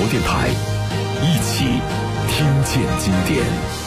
电台，一起听见经典。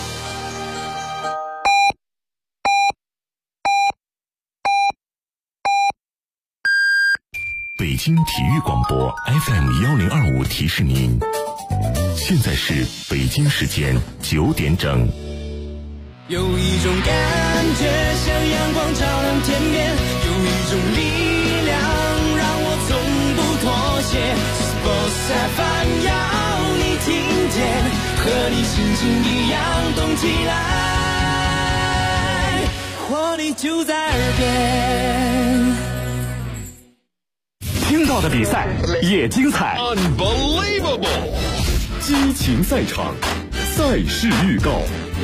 北京体育广播 FM1025 提示您，现在是北京时间9点整。 有一种感觉像阳光照亮天边，有一种力量让我从不妥协。Sports FM 要你听见，和你心情一样动起来，活力就在耳边。 听到的比赛也精彩 Unbelievable， 激情赛场，赛事预告。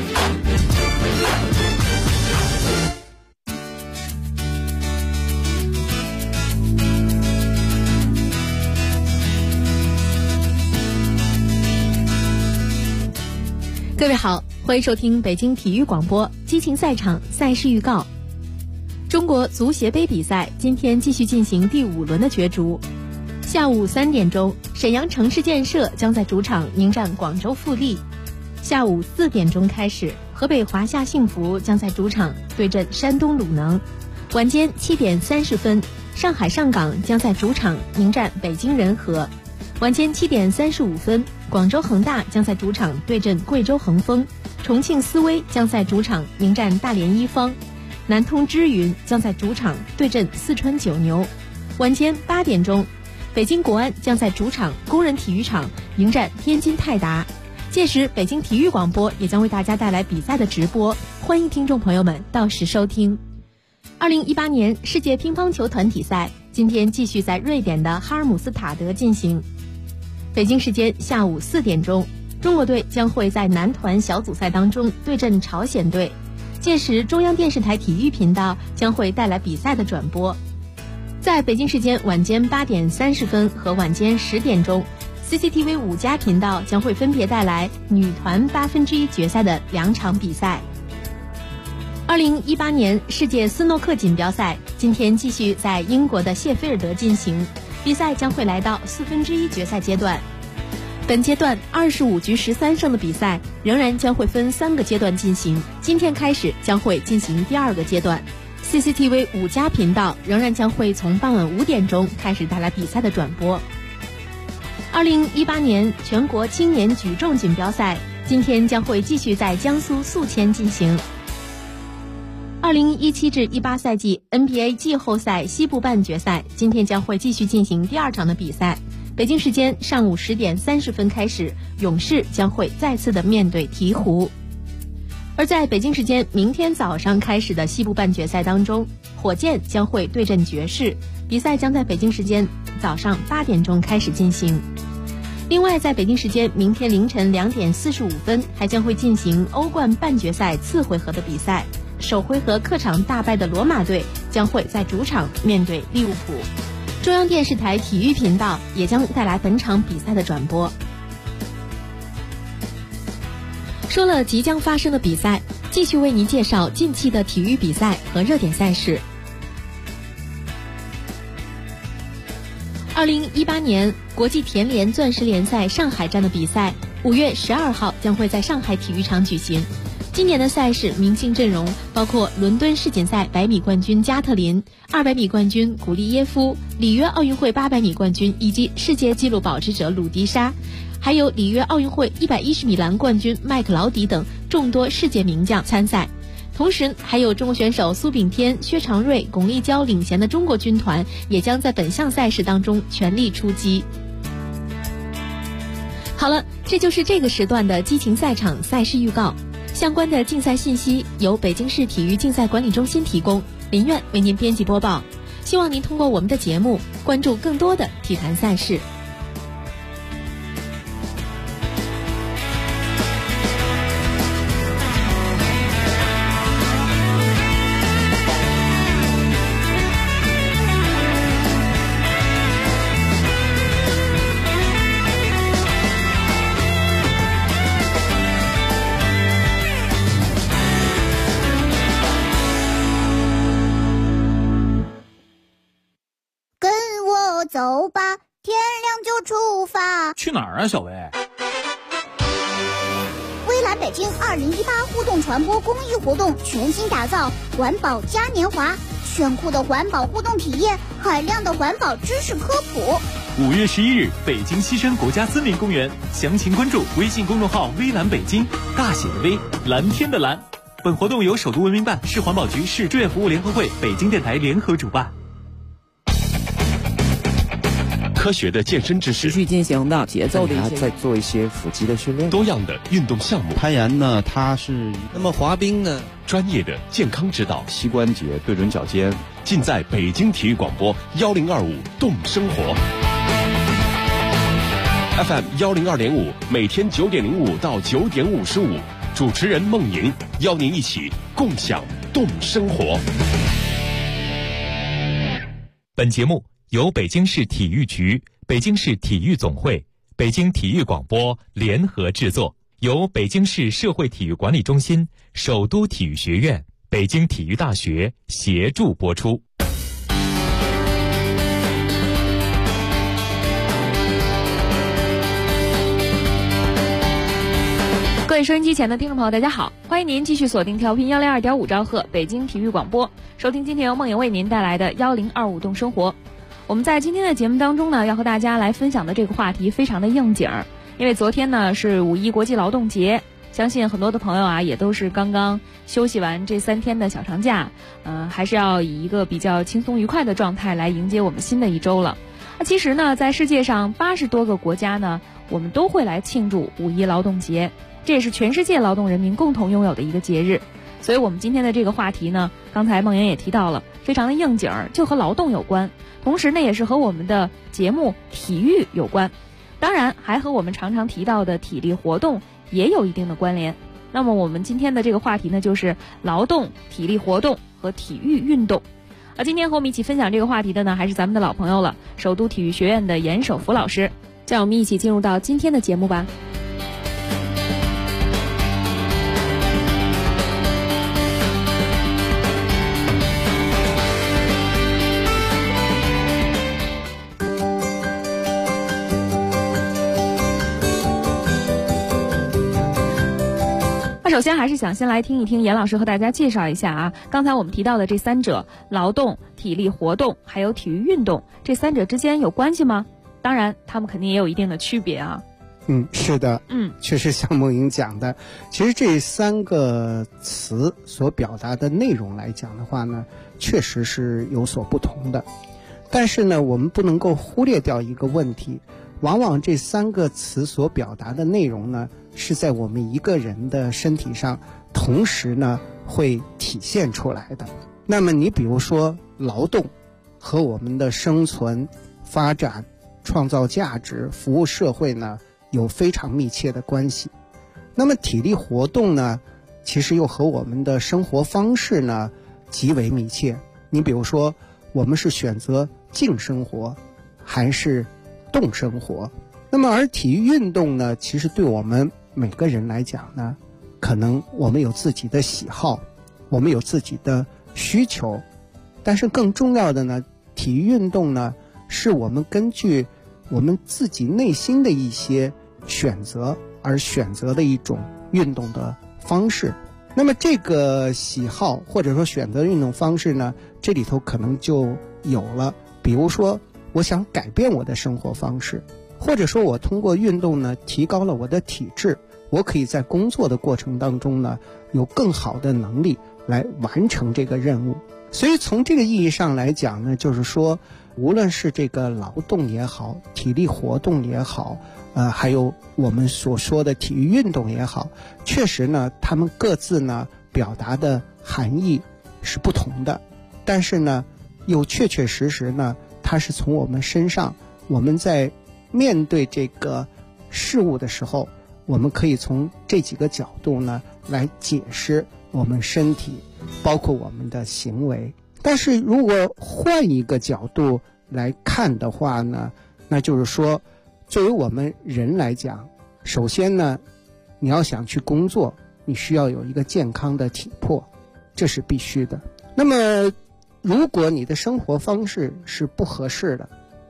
各位好，欢迎收听北京体育广播激情赛场赛事预告。中国足协杯比赛今天继续进行第5轮的角逐。下午3点钟，沈阳城市建设将在主场迎战广州富力。下午4点钟开始，河北华夏幸福将在主场对阵山东鲁能。晚间7点30分，上海上港将在主场迎战北京人和。晚间7点35分，广州恒大将在主场对阵贵州恒丰。重庆斯威将在主场迎战大连一方。南通知云将在主场对阵四川九牛。晚间8点钟，北京国安将在主场工人体育场迎战天津泰达。届时北京体育广播也将为大家带来比赛的直播，欢迎听众朋友们到时收听。2018年世界乒乓球团体赛今天继续在瑞典的哈尔姆斯塔德进行。北京时间下午4点钟，中国队将会在男团小组赛当中对阵朝鲜队。届时中央电视台体育频道将会带来比赛的转播。在北京时间晚间8点30分和晚间10点钟， CCTV 5+频道将会分别带来女团1/8决赛的2场比赛。2018年世界斯诺克锦标赛今天继续在英国的谢菲尔德进行，比赛将会来到1/4决赛阶段。本阶段25局13胜的比赛仍然将会分3个阶段进行，今天开始将会进行第2个阶段。CCTV 5+频道仍然将会从傍晚5点钟开始带来比赛的转播。2018年全国青年举重锦标赛今天将会继续在江苏宿迁进行。2017至18赛季 NBA 季后赛西部半决赛今天将会继续进行第2场的比赛。北京时间上午10点30分开始，勇士将会再次的面对鹈鹕。而在北京时间明天早上开始的西部半决赛当中，火箭将会对阵爵士，比赛将在北京时间早上8点钟开始进行。另外在北京时间明天凌晨2点45分还将会进行欧冠半决赛次回合的比赛，首回合客场大败的罗马队将会在主场面对利物浦。中央电视台体育频道也将带来本场比赛的转播。说了即将发生的比赛，继续为您介绍近期的体育比赛和热点赛事。2018年国际田联钻石联赛上海站的比赛5月12号将会在上海体育场举行。今年的赛事明星阵容包括伦敦世锦赛100米冠军加特林、200米冠军古利耶夫、里约奥运会800米冠军以及世界纪录保持者鲁迪莎，还有里约奥运会110米栏冠军麦克劳迪等众多世界名将参赛。同时还有中国选手苏炳添、薛长瑞、巩立姣领衔的中国军团也将在本项赛事当中全力出击。好了，这就是这个时段的激情赛场赛事预告。相关的竞赛信息由北京市体育竞赛管理中心提供，林苑为您编辑播报。希望您通过我们的节目关注更多的体坛赛事。 走吧，天亮出发。 去哪儿啊，小薇？ 微蓝北京2018互动传播公益活动全新打造环保嘉年华，炫酷的环保互动体验，海量的环保知识科普。 5月11日，北京西山国家森林公园，详情关注微信公众号“微蓝北京”，大写的微，蓝天的蓝。本活动由首都文明办、市环保局、市志愿服务联合会、北京电台联合主办。 科学的健身知识， 持续进行的节奏的一些， 再做一些腹肌的训练， 多样的运动项目。 攀岩呢，它是那么滑冰呢， 专业的健康指导， 膝关节对准脚尖， 尽在北京体育广播1025动生活 FM 102.5，每天9点05到9点55，主持人孟莹邀您一起共享动生活。 本节目由北京市体育局、北京市体育总会、北京体育广播联合制作，由北京市社会体育管理中心、首都体育学院、北京体育大学协助播出。 各位收音机前的听众朋友，大家好，欢迎您继续锁定调频102.5兆赫北京体育广播，收听今天由梦莹为您带来的1025动生活。我们在今天的节目当中呢，要和大家来分享的这个话题非常的应景儿，因为昨天呢是5·1国际劳动节，相信很多的朋友啊也都是刚刚休息完这3天的小长假，还是要以一个比较轻松愉快的状态来迎接我们新的一周了。其实呢，在世界上80多个国家呢，我们都会来庆祝5·1劳动节，这也是全世界劳动人民共同拥有的一个节日。所以我们今天的这个话题呢，刚才梦莹也提到了，非常的应景儿，就和劳动有关，同时呢也是和我们的节目体育有关，当然还和我们常常提到的体力活动也有一定的关联。那么我们今天的这个话题呢，就是劳动、体力活动和体育运动。今天和我们一起分享这个话题的呢，还是咱们的老朋友了，首都体育学院的严守福老师。让我们一起进入到今天的节目吧。首先还是想先来听一听严老师和大家介绍一下啊，刚才我们提到的这3者，劳动、体力活动还有体育运动，这3者之间有关系吗？当然他们肯定也有一定的区别啊。 是的，确实像梦莹讲的，其实这3个词所表达的内容来讲的话呢，确实是有所不同的。但是呢，我们不能够忽略掉一个问题，往往这3个词所表达的内容呢，是在我们一个人的身体上同时呢会体现出来的。那么你比如说劳动和我们的生存、发展、创造价值、服务社会呢有非常密切的关系。那么体力活动呢，其实又和我们的生活方式呢极为密切。你比如说我们是选择静生活还是动生活。那么而体育运动呢，其实对我们每个人来讲呢，可能我们有自己的喜好，我们有自己的需求，但是更重要的呢，体育运动呢，是我们根据我们自己内心的一些选择而选择的一种运动的方式。那么这个喜好或者说选择运动方式呢，这里头可能就有了，比如说我想改变我的生活方式，或者说我通过运动呢提高了我的体质，我可以在工作的过程当中呢有更好的能力来完成这个任务。所以从这个意义上来讲呢，就是说无论是这个劳动也好，体力活动也好，还有我们所说的体育运动也好，确实呢他们各自呢表达的含义是不同的，但是呢又确确实实呢它是从我们身上，我们在面对这个事物的时候，我们可以从这几个角度呢来解释我们身体包括我们的行为。但是如果换一个角度来看的话呢，那就是说作为我们人来讲，首先呢你要想去工作，你需要有一个健康的体魄，这是必须的。那么如果你的生活方式是不合适的，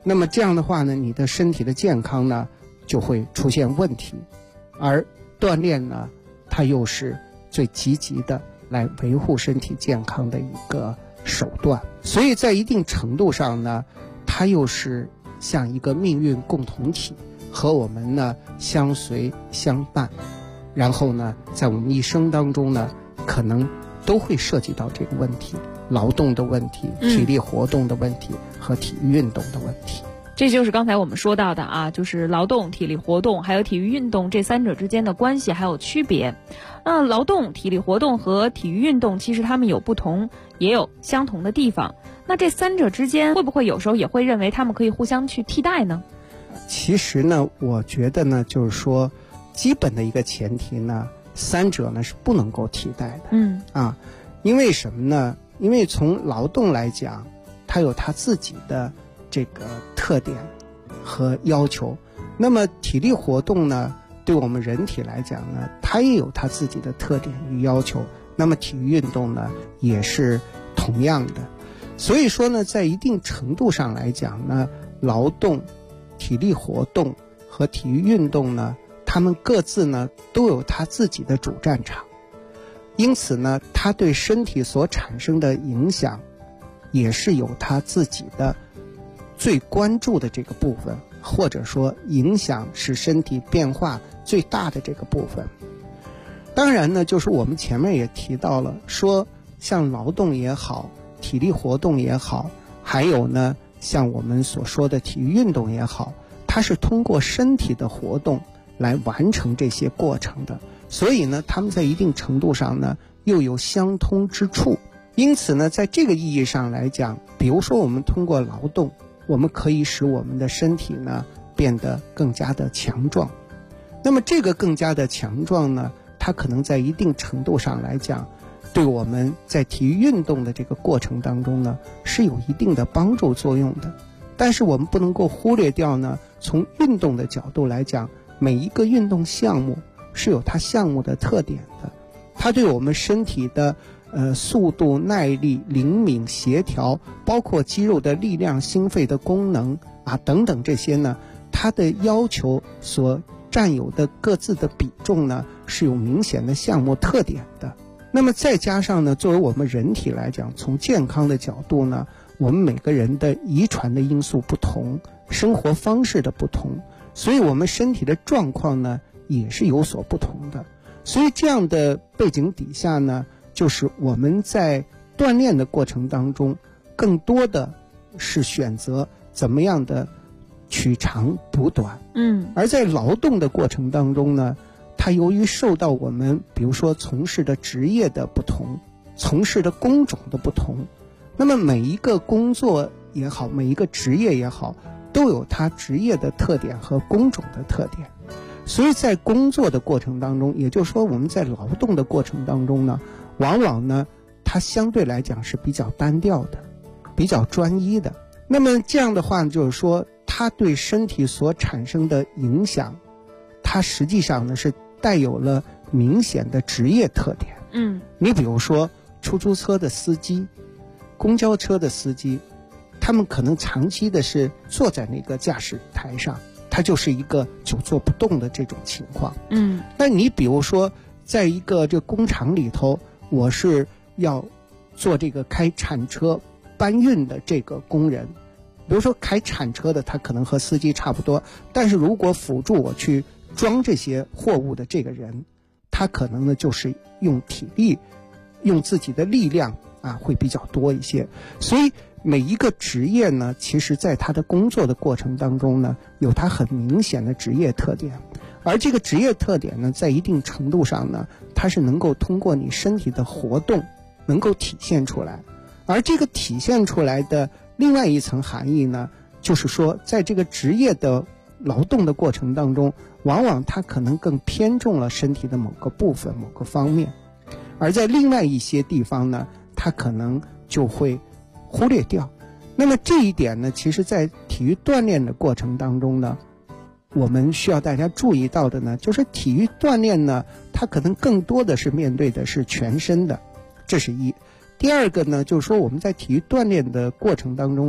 那么这样的话呢，你的身体的健康呢就会出现问题，而锻炼呢，它又是最积极的来维护身体健康的一个手段，所以在一定程度上呢，它又是像一个命运共同体，和我们呢相随相伴，然后呢，在我们一生当中呢，可能都会涉及到这个问题，劳动的问题、体力活动的问题和体育运动的问题。 这就是刚才我们说到的啊，就是劳动、体力活动还有体育运动这三者之间的关系还有区别。劳动、体力活动和体育运动其实它们有不同，也有相同的地方。那这三者之间会不会有时候也会认为它们可以互相去替代呢？ 其实呢，我觉得呢，就是说基本的一个前提呢，三者呢是不能够替代的。因为什么呢？因为从劳动来讲，它有它自己的这个特点和要求，那么体力活动呢，对我们人体来讲呢，它也有它自己的特点与要求，那么体育运动呢也是同样的。所以说呢，在一定程度上来讲呢，劳动、体力活动和体育运动呢，它们各自呢都有它自己的主战场，因此呢，它对身体所产生的影响也是有它自己的最关注的这个部分，或者说影响使身体变化最大的这个部分。当然呢，就是我们前面也提到了，说像劳动也好，体力活动也好，还有呢像我们所说的体育运动也好，它是通过身体的活动来完成这些过程的，所以呢它们在一定程度上呢又有相通之处。因此呢，在这个意义上来讲，比如说我们通过劳动，我们可以使我们的身体呢变得更加的强壮。那么这个更加的强壮呢，它可能在一定程度上来讲，对我们在体育运动的这个过程当中呢是有一定的帮助作用的。但是我们不能够忽略掉呢，从运动的角度来讲，每一个运动项目是有它项目的特点的，它对我们身体的速度、耐力、灵敏、协调，包括肌肉的力量、心肺的功能等等这些呢，它的要求所占有的各自的比重呢是有明显的项目特点的。那么再加上呢，作为我们人体来讲，从健康的角度呢，我们每个人的遗传的因素不同，生活方式的不同，所以我们身体的状况呢也是有所不同的。所以这样的背景底下呢，就是我们在锻炼的过程当中，更多的是选择怎么样的取长补短。而在劳动的过程当中呢，它由于受到我们比如说从事的职业的不同，从事的工种的不同，那么每一个工作也好，每一个职业也好，都有它职业的特点和工种的特点。所以在工作的过程当中，也就是说我们在劳动的过程当中呢，往往呢它相对来讲是比较单调的，比较专一的。那么这样的话就是说，它对身体所产生的影响，它实际上呢是带有了明显的职业特点。你比如说出租车的司机、公交车的司机，他们可能长期的是坐在那个驾驶台上，它就是一个久坐不动的这种情况。那你比如说在一个这工厂里头，我是要做这个开铲车搬运的这个工人，比如说开铲车的他可能和司机差不多，但是如果辅助我去装这些货物的这个人，他可能呢就是用体力，用自己的力量会比较多一些。所以每一个职业呢，其实在他的工作的过程当中呢，有他很明显的职业特点，而这个职业特点呢，在一定程度上呢，它是能够通过你身体的活动能够体现出来。而这个体现出来的另外一层含义呢，就是说在这个职业的劳动的过程当中，往往它可能更偏重了身体的某个部分、某个方面，而在另外一些地方呢，它可能就会忽略掉。那么这一点呢，其实在体育锻炼的过程当中呢，我们需要大家注意到的呢，就是体育锻炼呢，它可能更多的是面对的是全身的，这是一。第二个呢，就是说我们在体育锻炼的过程当中呢，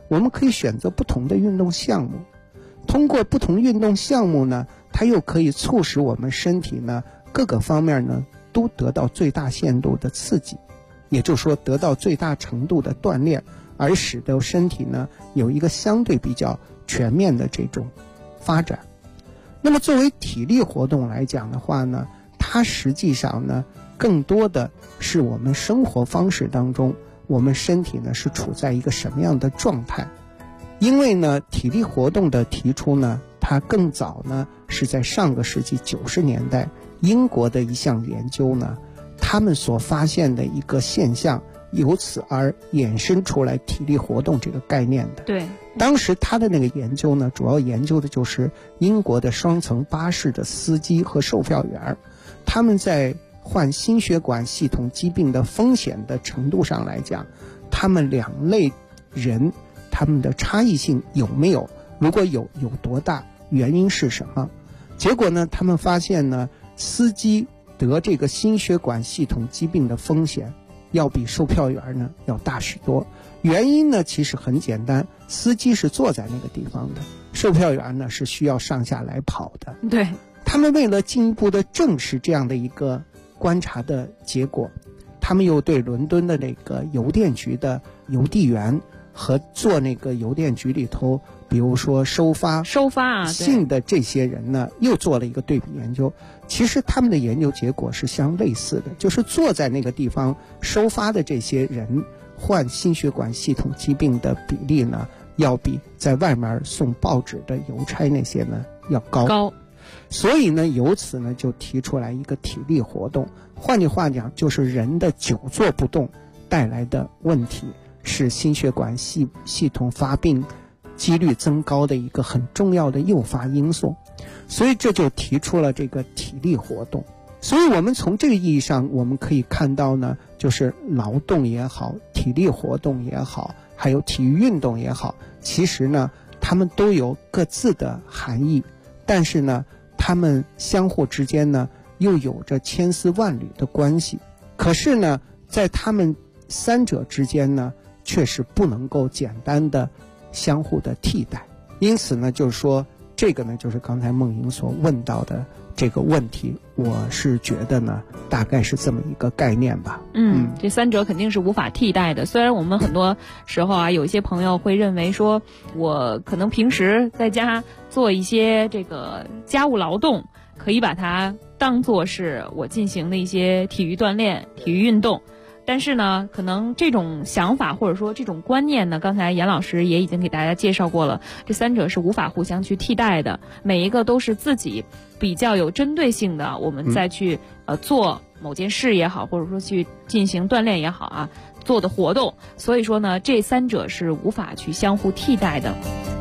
我们可以选择不同的运动项目，通过不同运动项目呢，它又可以促使我们身体呢各个方面呢都得到最大限度的刺激，也就是说得到最大程度的锻炼，而使得身体呢有一个相对比较全面的这种发展。那么作为体力活动来讲的话呢，它实际上呢更多的是我们生活方式当中，我们身体呢是处在一个什么样的状态。因为呢体力活动的提出呢，它更早呢是在上个世纪90年代英国的一项研究呢，他们所发现的一个现象，由此而衍生出来体力活动这个概念的。 对， 当时他的那个研究呢，主要研究的就是英国的双层巴士的司机和售票员，他们在患心血管系统疾病的风险的程度上来讲，他们两类人他们的差异性有没有，如果有多大，原因是什么。结果呢，他们发现呢，司机得这个心血管系统疾病的风险要比售票员呢要大许多。原因呢其实很简单，司机是坐在那个地方的，售票员呢是需要上下来跑的。 对， 他们为了进一步的证实这样的一个观察的结果，他们又对伦敦的那个邮电局的邮递员和做那个邮电局里头比如说收发信的这些人呢，又做了一个对比研究。其实他们的研究结果是相类似的，就是坐在那个地方收发的这些人患心血管系统疾病的比例呢，要比在外面送报纸的邮差那些呢要高。所以呢，由此呢就提出来一个体力活动，换句话讲，就是人的久坐不动带来的问题，是心血管系统发病几率增高的一个很重要的诱发因素。所以这就提出了这个体力活动。所以我们从这个意义上，我们可以看到呢，就是劳动也好，体力活动也好，还有体育运动也好，其实呢它们都有各自的含义，但是呢它们相互之间呢又有着千丝万缕的关系。可是呢在它们三者之间呢，确实不能够简单的相互的替代。因此呢，就是说这个呢，就是刚才梦莹所问到的这个问题，我是觉得呢，大概是这么一个概念吧。 这三者肯定是无法替代的。虽然我们很多时候啊，有一些朋友会认为说，我可能平时在家做一些这个家务劳动，可以把它当作是我进行的一些体育锻炼、体育运动。但是呢，可能这种想法或者说这种观念呢，刚才严老师也已经给大家介绍过了，这三者是无法互相去替代的，每一个都是自己比较有针对性的，我们再去做某件事也好，或者说去进行锻炼也好啊，做的活动。所以说呢，这三者是无法去相互替代的。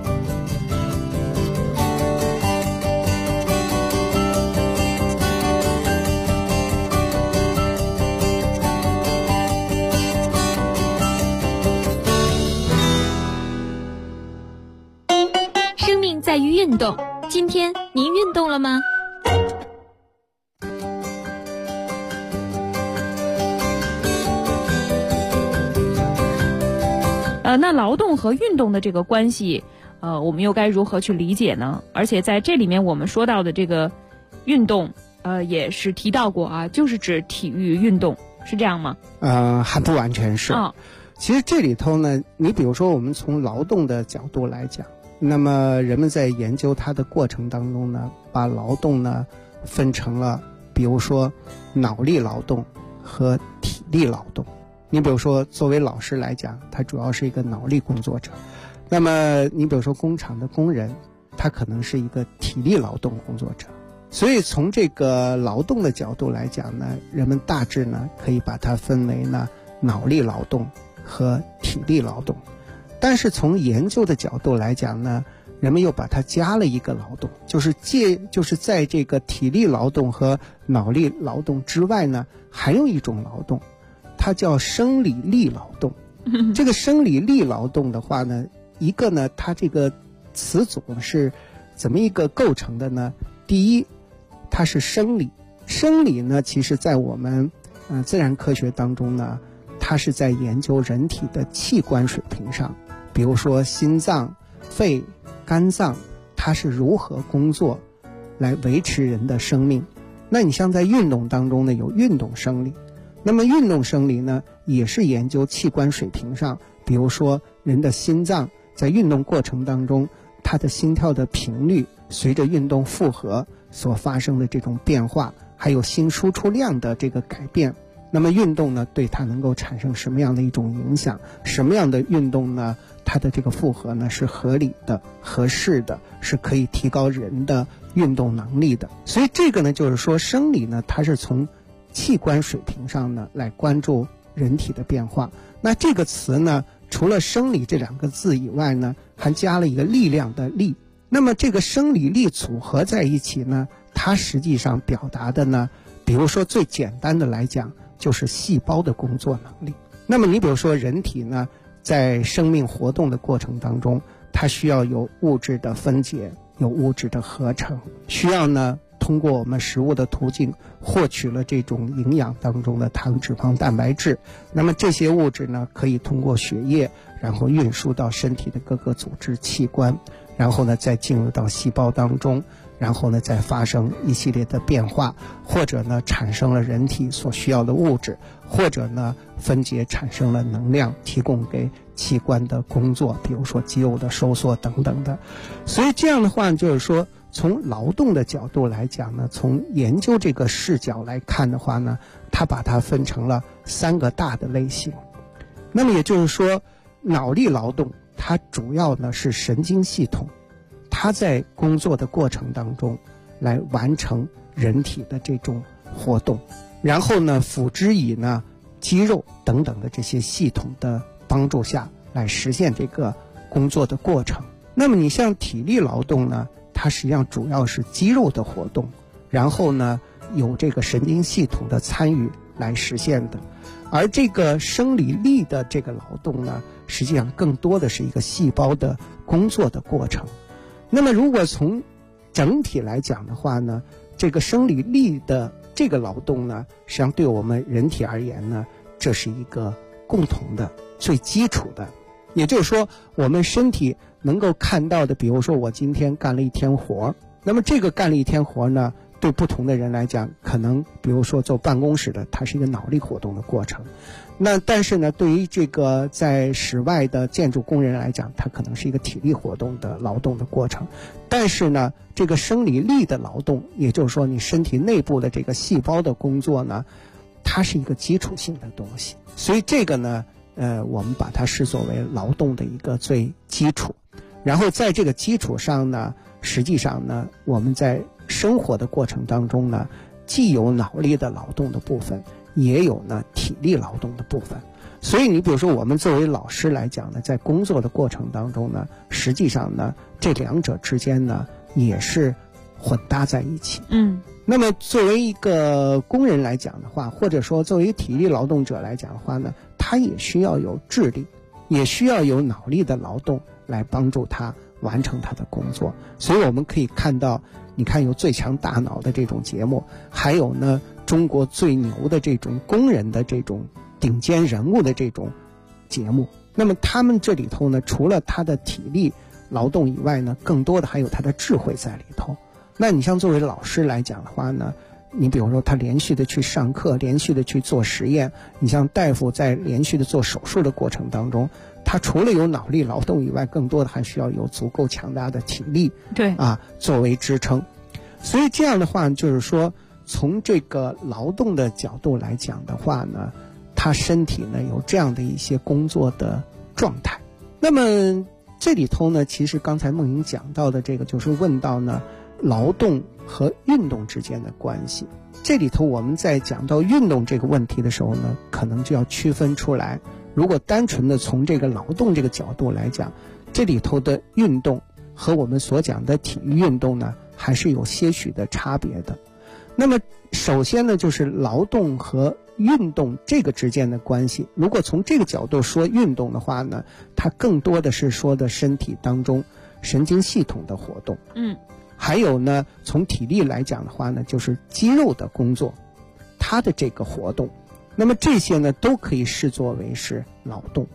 在于运动，今天您运动了吗？ 那劳动和运动的这个关系，我们又该如何去理解呢？而且在这里面我们说到的这个运动，也是提到过啊，就是指体育运动，是这样吗？ 还不完全是。其实这里头呢，你比如说我们从劳动的角度来讲，那么人们在研究它的过程当中呢，把劳动呢分成了比如说脑力劳动和体力劳动。你比如说作为老师来讲，他主要是一个脑力工作者，那么你比如说工厂的工人，他可能是一个体力劳动工作者。所以从这个劳动的角度来讲呢，人们大致呢可以把它分为呢脑力劳动和体力劳动。但是从研究的角度来讲呢，人们又把它加了一个劳动，就是在这个体力劳动和脑力劳动之外呢，还有一种劳动，它叫生理力劳动。这个生理力劳动的话呢，一个呢，它这个词组是怎么一个构成的呢？第一，它是生理。生理呢，其实在我们自然科学当中呢，它是在研究人体的器官水平上， 比如说心脏、肺、肝脏，它是如何工作来维持人的生命。那你像在运动当中呢，有运动生理，那么运动生理呢，也是研究器官水平上，比如说人的心脏在运动过程当中，它的心跳的频率随着运动负荷所发生的这种变化，还有心输出量的这个改变。那么运动呢，对它能够产生什么样的一种影响？什么样的运动呢，它的这个负荷呢是合理的、合适的，是可以提高人的运动能力的。所以这个呢，就是说生理呢，它是从器官水平上呢来关注人体的变化。那这个词呢，除了生理这2个字以外呢，还加了一个力量的力。那么这个生理力组合在一起呢，它实际上表达的呢，比如说最简单的来讲，就是细胞的工作能力。那么你比如说人体呢，在生命活动的过程当中，它需要有物质的分解，有物质的合成，需要呢通过我们食物的途径获取了这种营养当中的糖、脂肪、蛋白质。那么这些物质呢，可以通过血液，然后运输到身体的各个组织器官，然后呢再进入到细胞当中，然后呢再发生一系列的变化，或者呢产生了人体所需要的物质，或者呢分解产生了能量，提供给器官的工作，比如说肌肉的收缩等等的。所以这样的话就是说，从劳动的角度来讲呢，从研究这个视角来看的话呢，它把它分成了3个大的类型。那么也就是说，脑力劳动它主要呢是神经系统，它在工作的过程当中来完成人体的这种活动，然后呢辅之以呢肌肉等等的这些系统的帮助下来实现这个工作的过程。那么你像体力劳动呢，它实际上主要是肌肉的活动，然后呢有这个神经系统的参与来实现的。而这个生理力的这个劳动呢，实际上更多的是一个细胞的工作的过程。那么如果从整体来讲的话呢，这个生理力的这个劳动呢，实际上对我们人体而言呢，这是一个共同的、最基础的。也就是说，我们身体能够看到的，比如说我今天干了一天活，那么这个干了一天活呢，对不同的人来讲，可能比如说坐办公室的，它是一个脑力活动的过程。那但是呢，对于这个在室外的建筑工人来讲，它可能是一个体力活动的劳动的过程。但是呢，这个生理力的劳动，也就是说你身体内部的这个细胞的工作呢，它是一个基础性的东西。所以这个呢，我们把它视作为劳动的一个最基础。然后在这个基础上呢，实际上呢，我们在生活的过程当中呢，既有脑力的劳动的部分，也有呢体力劳动的部分。所以你比如说我们作为老师来讲呢，在工作的过程当中呢，实际上呢这2者之间呢也是混搭在一起。那么作为一个工人来讲的话，或者说作为体力劳动者来讲的话呢，他也需要有智力，也需要有脑力的劳动来帮助他完成他的工作。所以我们可以看到，你看有最强大脑的这种节目，还有呢中国最牛的这种工人的这种顶尖人物的这种节目。那么他们这里头呢，除了他的体力劳动以外呢，更多的还有他的智慧在里头。那你像作为老师来讲的话呢，你比如说他连续的去上课，连续的去做实验，你像大夫在连续的做手术的过程当中，他除了有脑力劳动以外，更多的还需要有足够强大的体力，作为支撑。所以这样的话，就是说从这个劳动的角度来讲的话呢，他身体呢有这样的一些工作的状态。那么这里头呢，其实刚才梦莹讲到的这个，就是问到呢劳动和运动之间的关系。这里头我们在讲到运动这个问题的时候呢，可能就要区分出来，如果单纯的从这个劳动这个角度来讲，这里头的运动和我们所讲的体育运动呢，还是有些许的差别的。那么首先呢，就是劳动和运动这个之间的关系，如果从这个角度说运动的话呢，它更多的是说的身体当中神经系统的活动。还有呢，从体力来讲的话呢，就是肌肉的工作，它的这个活动。那么这些呢，都可以视作为是劳动。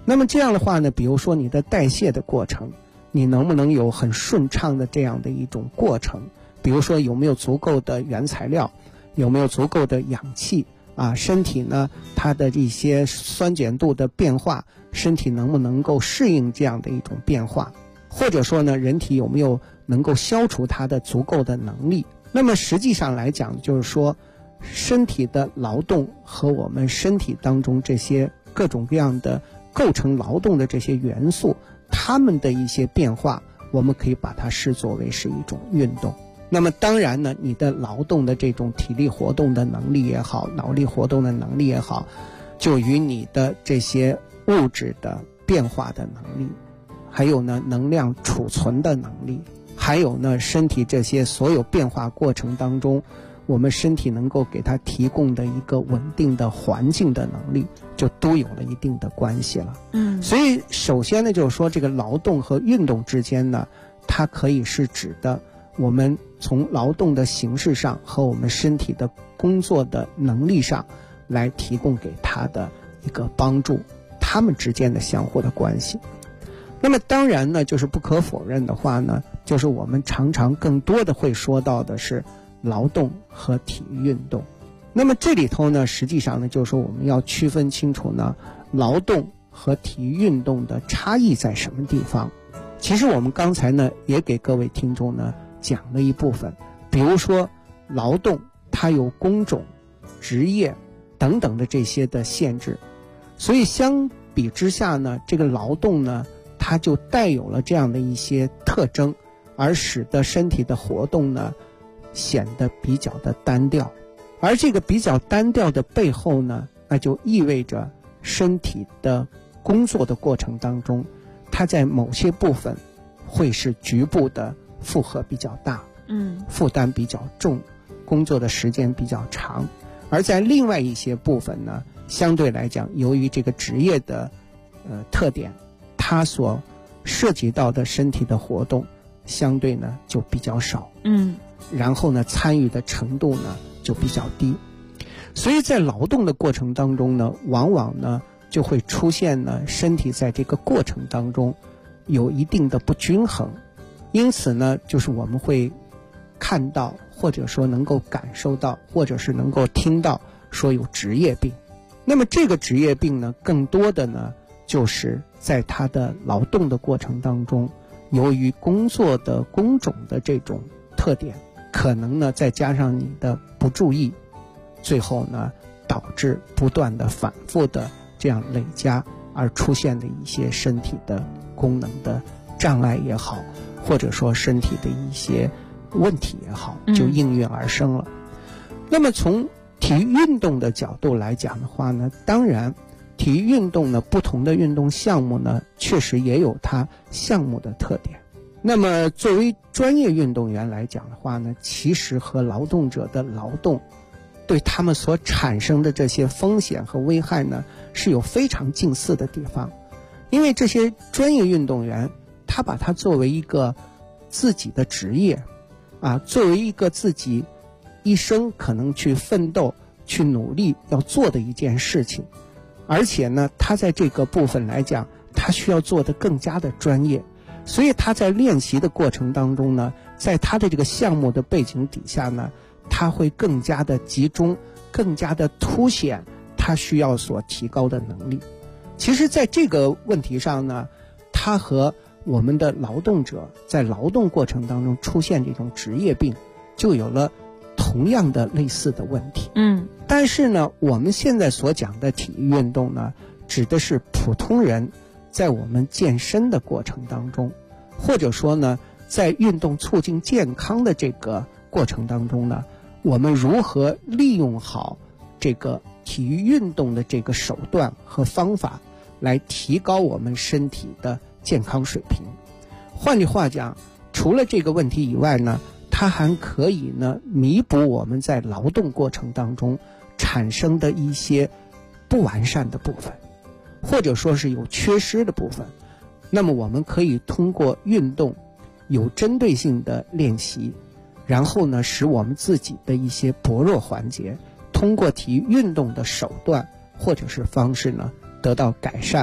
那么这样的话呢，比如说你的代谢的过程，你能不能有很顺畅的这样的一种过程？比如说有没有足够的原材料，有没有足够的氧气啊？身体呢，它的一些酸碱度的变化，身体能不能够适应这样的一种变化？或者说呢，人体有没有能够消除它的足够的能力？那么实际上来讲，就是说身体的劳动和我们身体当中这些各种各样的构成劳动的这些元素，它们的一些变化，我们可以把它视作为是一种运动。那么当然呢，你的劳动的这种体力活动的能力也好，脑力活动的能力也好，就与你的这些物质的变化的能力，还有呢能量储存的能力，还有呢身体这些所有变化过程当中，我们身体能够给它提供的一个稳定的环境的能力，就都有了一定的关系了。所以首先呢，就是说这个劳动和运动之间呢，它可以是指的我们从劳动的形式上和我们身体的工作的能力上来提供给它的一个帮助，它们之间的相互的关系。那么当然呢，就是不可否认的话呢，就是我们常常更多的会说到的是劳动和体育运动。那么这里头呢，实际上呢，就是说我们要区分清楚呢，劳动和体育运动的差异在什么地方。其实我们刚才呢，也给各位听众呢讲了一部分，比如说劳动它有工种、职业等等的这些的限制，所以相比之下呢，这个劳动呢，它就带有了这样的一些特征，而使得身体的活动呢显得比较的单调。而这个比较单调的背后呢，那就意味着身体的工作的过程当中，它在某些部分会是局部的负荷比较大，负担比较重，工作的时间比较长。而在另外一些部分呢，相对来讲，由于这个职业的特点，它所涉及到的身体的活动相对呢就比较少，然后呢参与的程度呢就比较低。所以在劳动的过程当中呢，往往呢就会出现呢身体在这个过程当中有一定的不均衡，因此呢就是我们会看到，或者说能够感受到，或者是能够听到说有职业病。那么这个职业病呢，更多的呢就是在他的劳动的过程当中，由于工作的工种的这种特点，可能呢再加上你的不注意，最后呢导致不断的反复的这样累加而出现的一些身体的功能的障碍也好，或者说身体的一些问题也好，就应运而生了。那么从体育运动的角度来讲的话呢，当然体育运动呢，不同的运动项目呢，确实也有它项目的特点。那么作为专业运动员来讲的话呢，其实和劳动者的劳动对他们所产生的这些风险和危害呢，是有非常近似的地方。因为这些专业运动员，他把它作为一个自己的职业作为一个自己一生可能去奋斗、去努力要做的一件事情。而且呢，他在这个部分来讲，他需要做得更加的专业，所以他在练习的过程当中呢，在他的这个项目的背景底下呢，他会更加的集中，更加的凸显他需要所提高的能力。其实在这个问题上呢，他和我们的劳动者在劳动过程当中出现这种职业病，就有了同样的类似的问题。但是呢，我们现在所讲的体育运动呢，指的是普通人在我们健身的过程当中，或者说呢，在运动促进健康的这个过程当中呢，我们如何利用好这个体育运动的这个手段和方法，来提高我们身体的健康水平。换句话讲，除了这个问题以外呢，它还可以呢弥补我们在劳动过程当中产生的一些不完善的部分，或者说是有缺失的部分。那么我们可以通过运动有针对性的练习，然后呢使我们自己的一些薄弱环节通过体育运动的手段或者是方式呢得到改善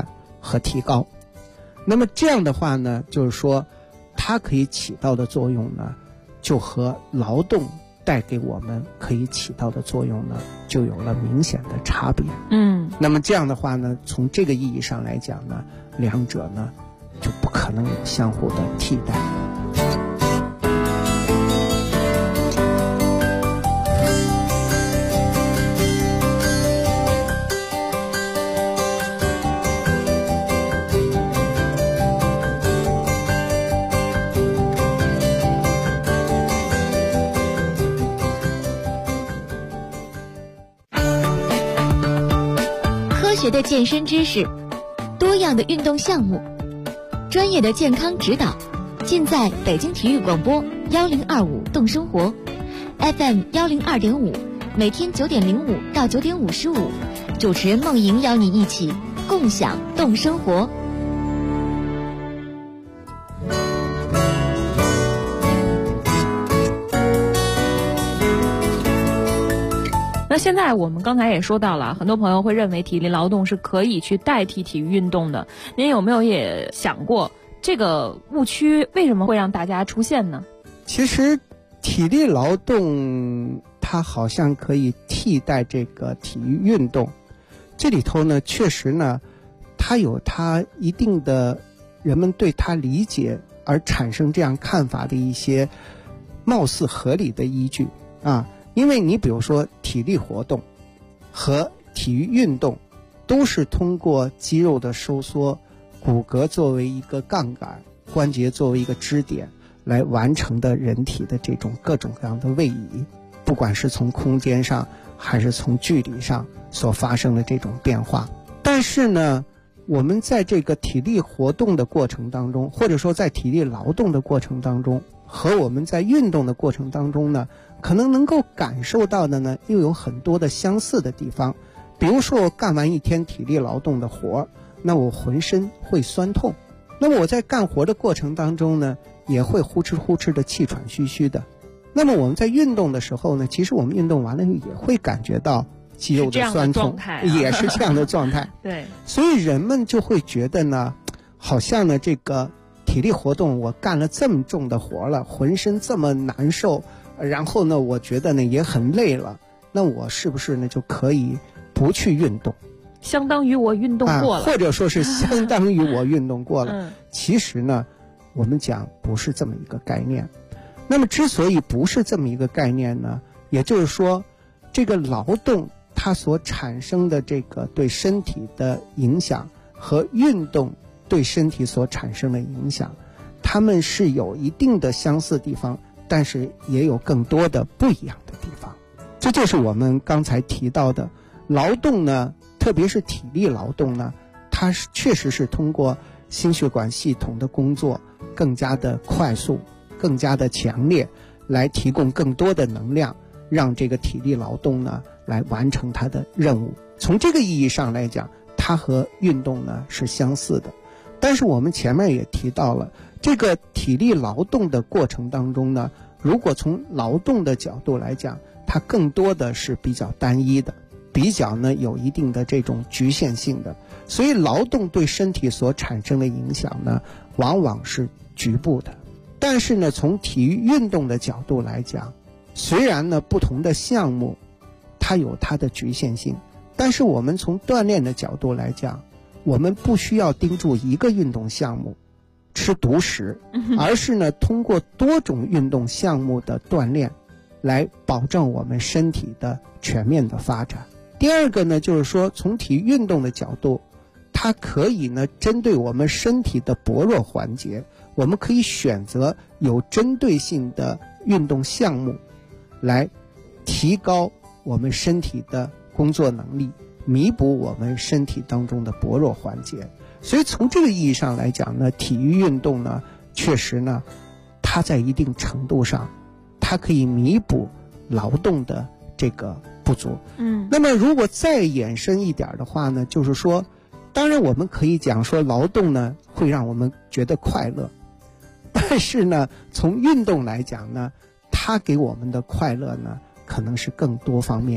和提高。那么这样的话呢，就是说它可以起到的作用呢，就和劳动带给我们可以起到的作用呢，就有了明显的差别。那么这样的话呢，从这个意义上来讲呢，两者呢就不可能有相互的替代。 科学的健身知识，多样的运动项目，专业的健康指导，尽在北京体育广播1025动生活 FM 102.5，每天9点05到9点55，主持人梦莹邀你一起共享动生活。 那现在我们刚才也说到了，很多朋友会认为体力劳动是可以去代替体育运动的。您有没有也想过，这个误区为什么会让大家出现呢？ 其实体力劳动它好像可以替代这个体育运动，这里头呢确实呢它有它一定的人们对它理解而产生这样看法的一些貌似合理的依据啊。因为你比如说体力活动和体育运动都是通过肌肉的收缩，骨骼作为一个杠杆，关节作为一个支点来完成的人体的这种各种各样的位移，不管是从空间上还是从距离上所发生的这种变化。但是呢，我们在这个体力活动的过程当中，或者说在体力劳动的过程当中，和我们在运动的过程当中呢，可能能够感受到的呢，又有很多的相似的地方。比如说我干完一天体力劳动的活，那我浑身会酸痛，那么我在干活的过程当中呢，也会呼哧呼哧的气喘吁吁的。那么我们在运动的时候呢，其实我们运动完了也会感觉到肌肉的酸痛，也是这样的状态。 对， 所以人们就会觉得呢，好像呢这个体力活动我干了这么重的活了，浑身这么难受，然后呢我觉得呢也很累了，那我是不是呢就可以不去运动， 相当于我运动过了， 或者说是相当于我运动过了。其实呢我们讲不是这么一个概念。那么之所以不是这么一个概念呢，也就是说这个劳动它所产生的这个对身体的影响和运动对身体所产生的影响，它们是有一定的相似地方，但是也有更多的不一样的地方。这就是我们刚才提到的劳动呢，特别是体力劳动呢，它确实是通过心血管系统的工作更加的快速，更加的强烈，来提供更多的能量，让这个体力劳动呢来完成它的任务。从这个意义上来讲，它和运动呢是相似的。但是我们前面也提到了，这个体力劳动的过程当中呢，如果从劳动的角度来讲，它更多的是比较单一的，比较呢有一定的这种局限性的，所以劳动对身体所产生的影响呢往往是局部的。但是呢从体育运动的角度来讲，虽然呢不同的项目它有它的局限性，但是我们从锻炼的角度来讲，我们不需要盯住一个运动项目吃独食，而是呢通过多种运动项目的锻炼来保证我们身体的全面的发展。第二个呢，就是说从体育运动的角度，它可以呢针对我们身体的薄弱环节，我们可以选择有针对性的运动项目来提高我们身体的工作能力，弥补我们身体当中的薄弱环节。所以从这个意义上来讲呢，体育运动呢确实呢它在一定程度上它可以弥补劳动的这个不足。那么如果再延伸一点的话呢，就是说当然我们可以讲说劳动呢会让我们觉得快乐，但是呢从运动来讲呢，它给我们的快乐呢可能是更多方面的。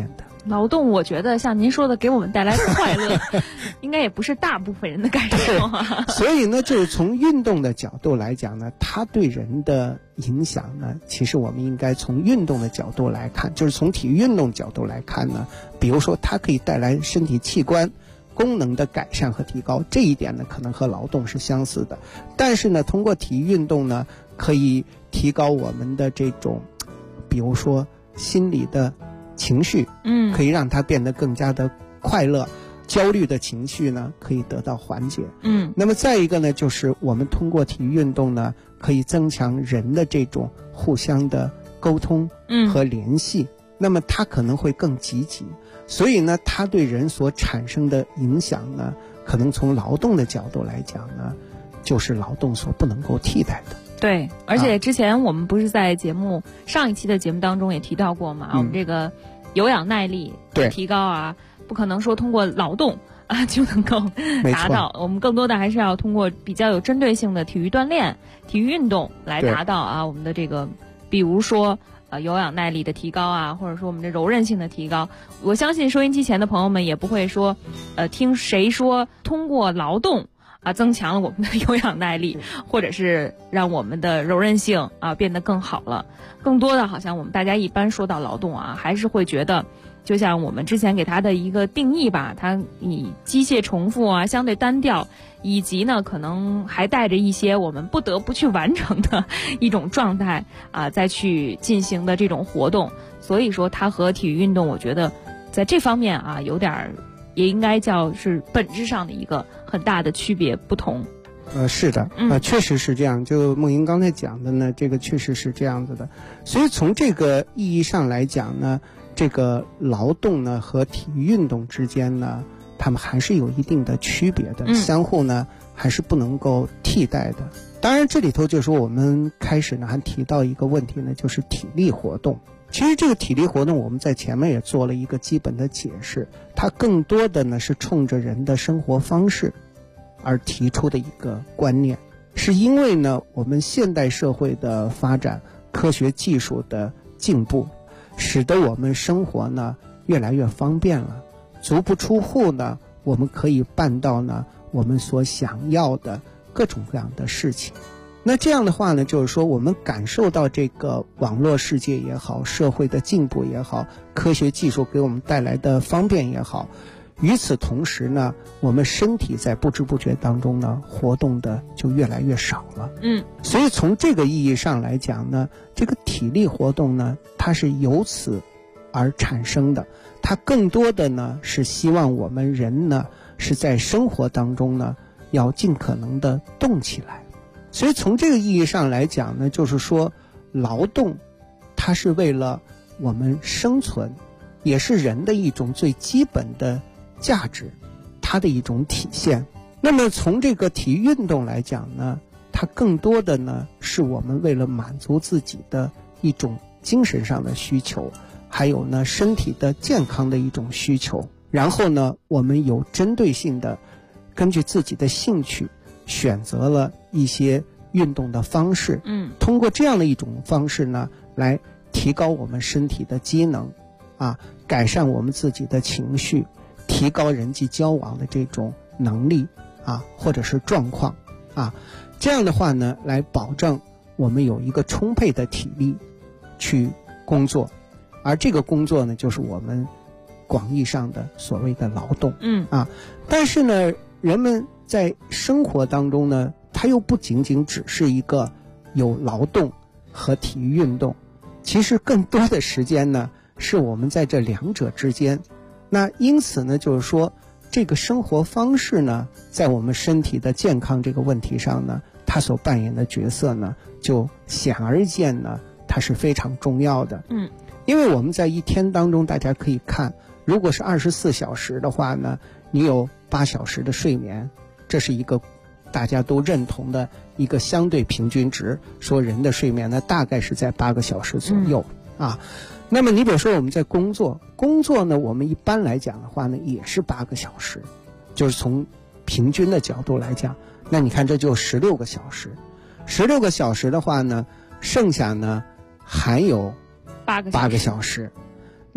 劳动我觉得像您说的给我们带来快乐应该也不是大部分人的感受啊。 所以呢，就是从运动的角度来讲呢，它对人的影响呢，其实我们应该从运动的角度来看，就是从体育运动角度来看呢，比如说它可以带来身体器官功能的改善和提高，这一点呢可能和劳动是相似的。但是呢，通过体育运动呢，可以提高我们的这种比如说心理的情绪，可以让它变得更加的快乐，焦虑的情绪呢可以得到缓解。那么再一个呢，就是我们通过体育运动呢，可以增强人的这种互相的沟通和联系，那么它可能会更积极。所以呢，它对人所产生的影响呢，可能从劳动的角度来讲呢，就是劳动所不能够替代的。 对，而且之前我们不是在上一期的节目当中也提到过嘛，我们这个有氧耐力的提高啊，不可能说通过劳动啊就能够达到，我们更多的还是要通过比较有针对性的体育锻炼、体育运动来达到啊我们的这个，比如说有氧耐力的提高啊，或者说我们的柔韧性的提高。我相信收音机前的朋友们也不会说听谁说通过劳动增强了我们的有氧耐力，或者是让我们的柔韧性变得更好了。更多的好像我们大家一般说到劳动还是会觉得就像我们之前给它的一个定义吧，它以机械重复相对单调，以及呢可能还带着一些我们不得不去完成的一种状态再去进行的这种活动。所以说它和体育运动我觉得在这方面有点也应该叫是本质上的一个很大的区别不同。 是的，确实是这样。就梦莹刚才讲的呢，这个确实是这样子的。所以从这个意义上来讲呢，这个劳动呢和体育运动之间呢，它们还是有一定的区别的，相互呢还是不能够替代的。当然，这里头就是说我们开始呢还提到一个问题呢，就是体力活动。其实这个体力活动我们在前面也做了一个基本的解释，它更多的呢是冲着人的生活方式而提出的一个观念，是因为呢我们现代社会的发展，科学技术的进步，使得我们生活呢越来越方便了，足不出户呢我们可以办到呢我们所想要的各种各样的事情。那这样的话呢，就是说我们感受到这个网络世界也好，社会的进步也好，科学技术给我们带来的方便也好，与此同时呢，我们身体在不知不觉当中呢活动的就越来越少了。所以从这个意义上来讲呢，这个体力活动呢它是由此而产生的，它更多的呢是希望我们人呢是在生活当中呢要尽可能的动起来。所以从这个意义上来讲呢，就是说劳动它是为了我们生存，也是人的一种最基本的价值，它的一种体现。那么从这个体育运动来讲呢，它更多的呢是我们为了满足自己的一种精神上的需求，还有呢身体的健康的一种需求，然后呢我们有针对性的根据自己的兴趣选择了一些运动的方式，通过这样的一种方式呢来提高我们身体的机能改善我们自己的情绪，提高人际交往的这种能力或者是状况这样的话呢来保证我们有一个充沛的体力去工作，而这个工作呢就是我们广义上的所谓的劳动。但是呢人们在生活当中呢，它又不仅仅只是一个有劳动和体育运动，其实更多的时间呢是我们在这两者之间。那因此呢就是说这个生活方式呢在我们身体的健康这个问题上呢，它所扮演的角色呢就显而易见呢它是非常重要的。因为我们在一天当中大家可以看，如果是24小时的话呢，你有8小时的睡眠，这是一个大家都认同的一个相对平均值，说人的睡眠呢大概是在8个小时左右那么你比如说我们在工作呢，我们一般来讲的话呢也是8个小时，就是从平均的角度来讲，那你看这就16个小时，16个小时的话呢，剩下呢还有8个小时。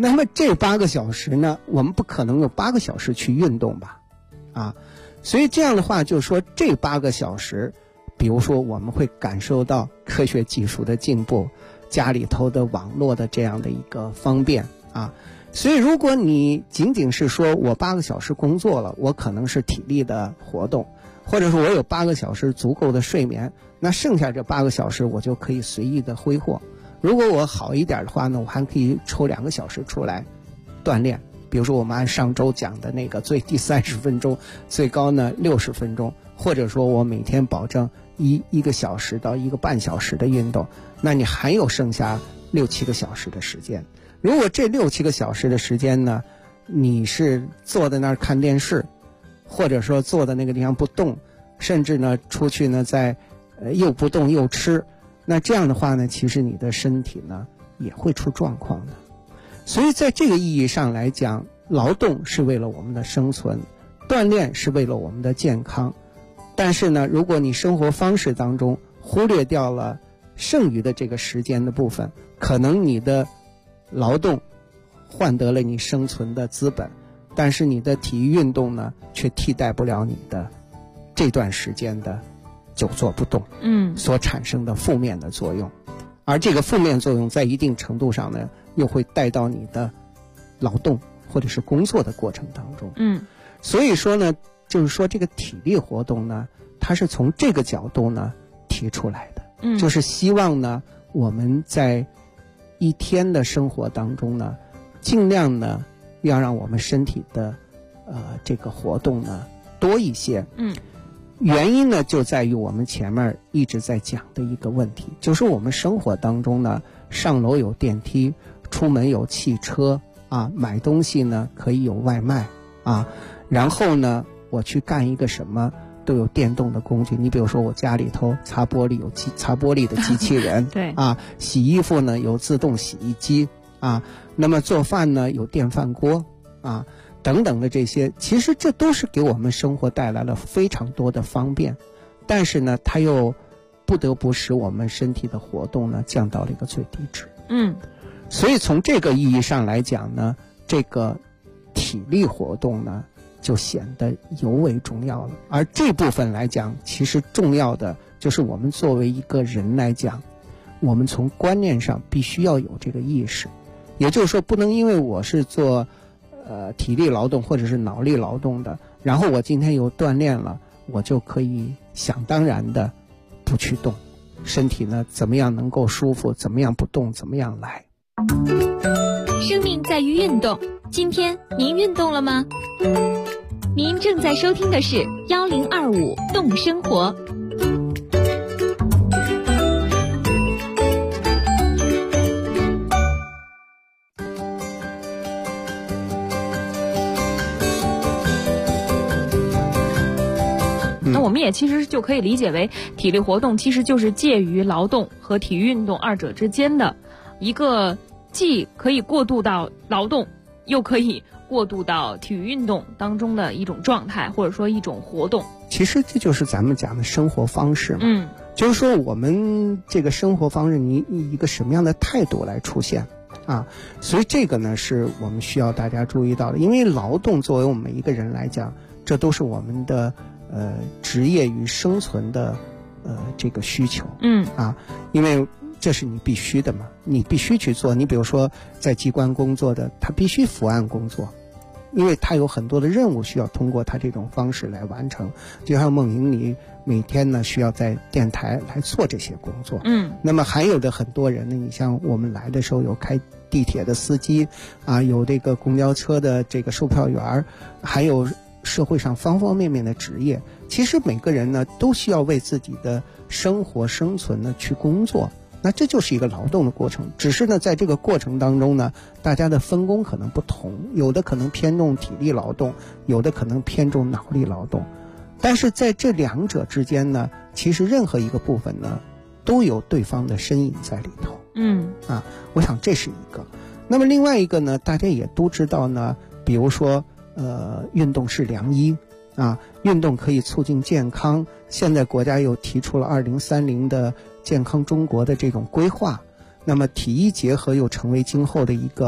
那么这8个小时呢，我们不可能有8个小时去运动吧？所以这样的话，就是说这8个小时，比如说我们会感受到科学技术的进步，家里头的网络的这样的一个方便所以如果你仅仅是说我8个小时工作了，我可能是体力的活动，或者说我有8个小时足够的睡眠，那剩下这8个小时我就可以随意的挥霍。如果我好一点的话呢，我还可以抽2个小时出来锻炼。比如说我们按上周讲的那个最低30分钟，最高呢60分钟，或者说我每天保证一个小时到1个半小时的运动，那你还有剩下6、7个小时的时间。如果这6、7个小时的时间呢，你是坐在那儿看电视，或者说坐在那个地方不动，甚至呢出去呢在又不动又吃，那这样的话呢，其实你的身体呢也会出状况的。所以在这个意义上来讲，劳动是为了我们的生存，锻炼是为了我们的健康。但是呢，如果你生活方式当中忽略掉了剩余的这个时间的部分，可能你的劳动换得了你生存的资本，但是你的体育运动呢，却替代不了你的这段时间的久坐不动所产生的负面的作用。而这个负面作用在一定程度上呢，又会带到你的劳动或者是工作的过程当中所以说呢，就是说这个体力活动呢，它是从这个角度呢提出来的就是希望呢我们在一天的生活当中呢，尽量呢要让我们身体的这个活动呢多一些原因呢就在于我们前面一直在讲的一个问题，就是我们生活当中呢，上楼有电梯，出门有汽车买东西呢可以有外卖然后呢我去干一个什么都有电动的工具。你比如说我家里头擦玻璃有擦玻璃的机器人对洗衣服呢有自动洗衣机那么做饭呢有电饭锅等等的这些，其实这都是给我们生活带来了非常多的方便，但是呢它又不得不使我们身体的活动呢降到了一个最低值所以从这个意义上来讲呢，这个体力活动呢就显得尤为重要了。而这部分来讲，其实重要的就是我们作为一个人来讲，我们从观念上必须要有这个意识，也就是说不能因为我是做体力劳动或者是脑力劳动的，然后我今天有锻炼了，我就可以想当然的不去动，身体呢怎么样能够舒服，怎么样不动怎么样来。 生命在于运动，今天您运动了吗？您正在收听的是1025动生活。 那我们也其实就可以理解为，体力活动其实就是介于劳动和体育运动二者之间的一个，既可以过渡到劳动，又可以过渡到体育运动当中的一种状态，或者说一种活动。 其实这就是咱们讲的生活方式嘛就是说我们这个生活方式，你以一个什么样的态度来出现所以这个呢是我们需要大家注意到的。因为劳动作为我们每一个人来讲，这都是我们的职业与生存的这个需求因为这是你必须的嘛，你必须去做。你比如说在机关工作的，他必须伏案工作，因为他有很多的任务需要通过他这种方式来完成。就像梦莹，你每天呢需要在电台来做这些工作那么还有的很多人呢，你像我们来的时候有开地铁的司机有这个公交车的这个售票员，还有社会上方方面面的职业。其实每个人呢都需要为自己的生活生存呢去工作，那这就是一个劳动的过程。只是呢在这个过程当中呢，大家的分工可能不同，有的可能偏重体力劳动，有的可能偏重脑力劳动。但是在这两者之间呢，其实任何一个部分呢都有对方的身影在里头我想这是一个。那么另外一个呢，大家也都知道呢，比如说运动是良医运动可以促进健康。现在国家又提出了2030的健康中国的这种规划，那么体医结合又成为今后的一个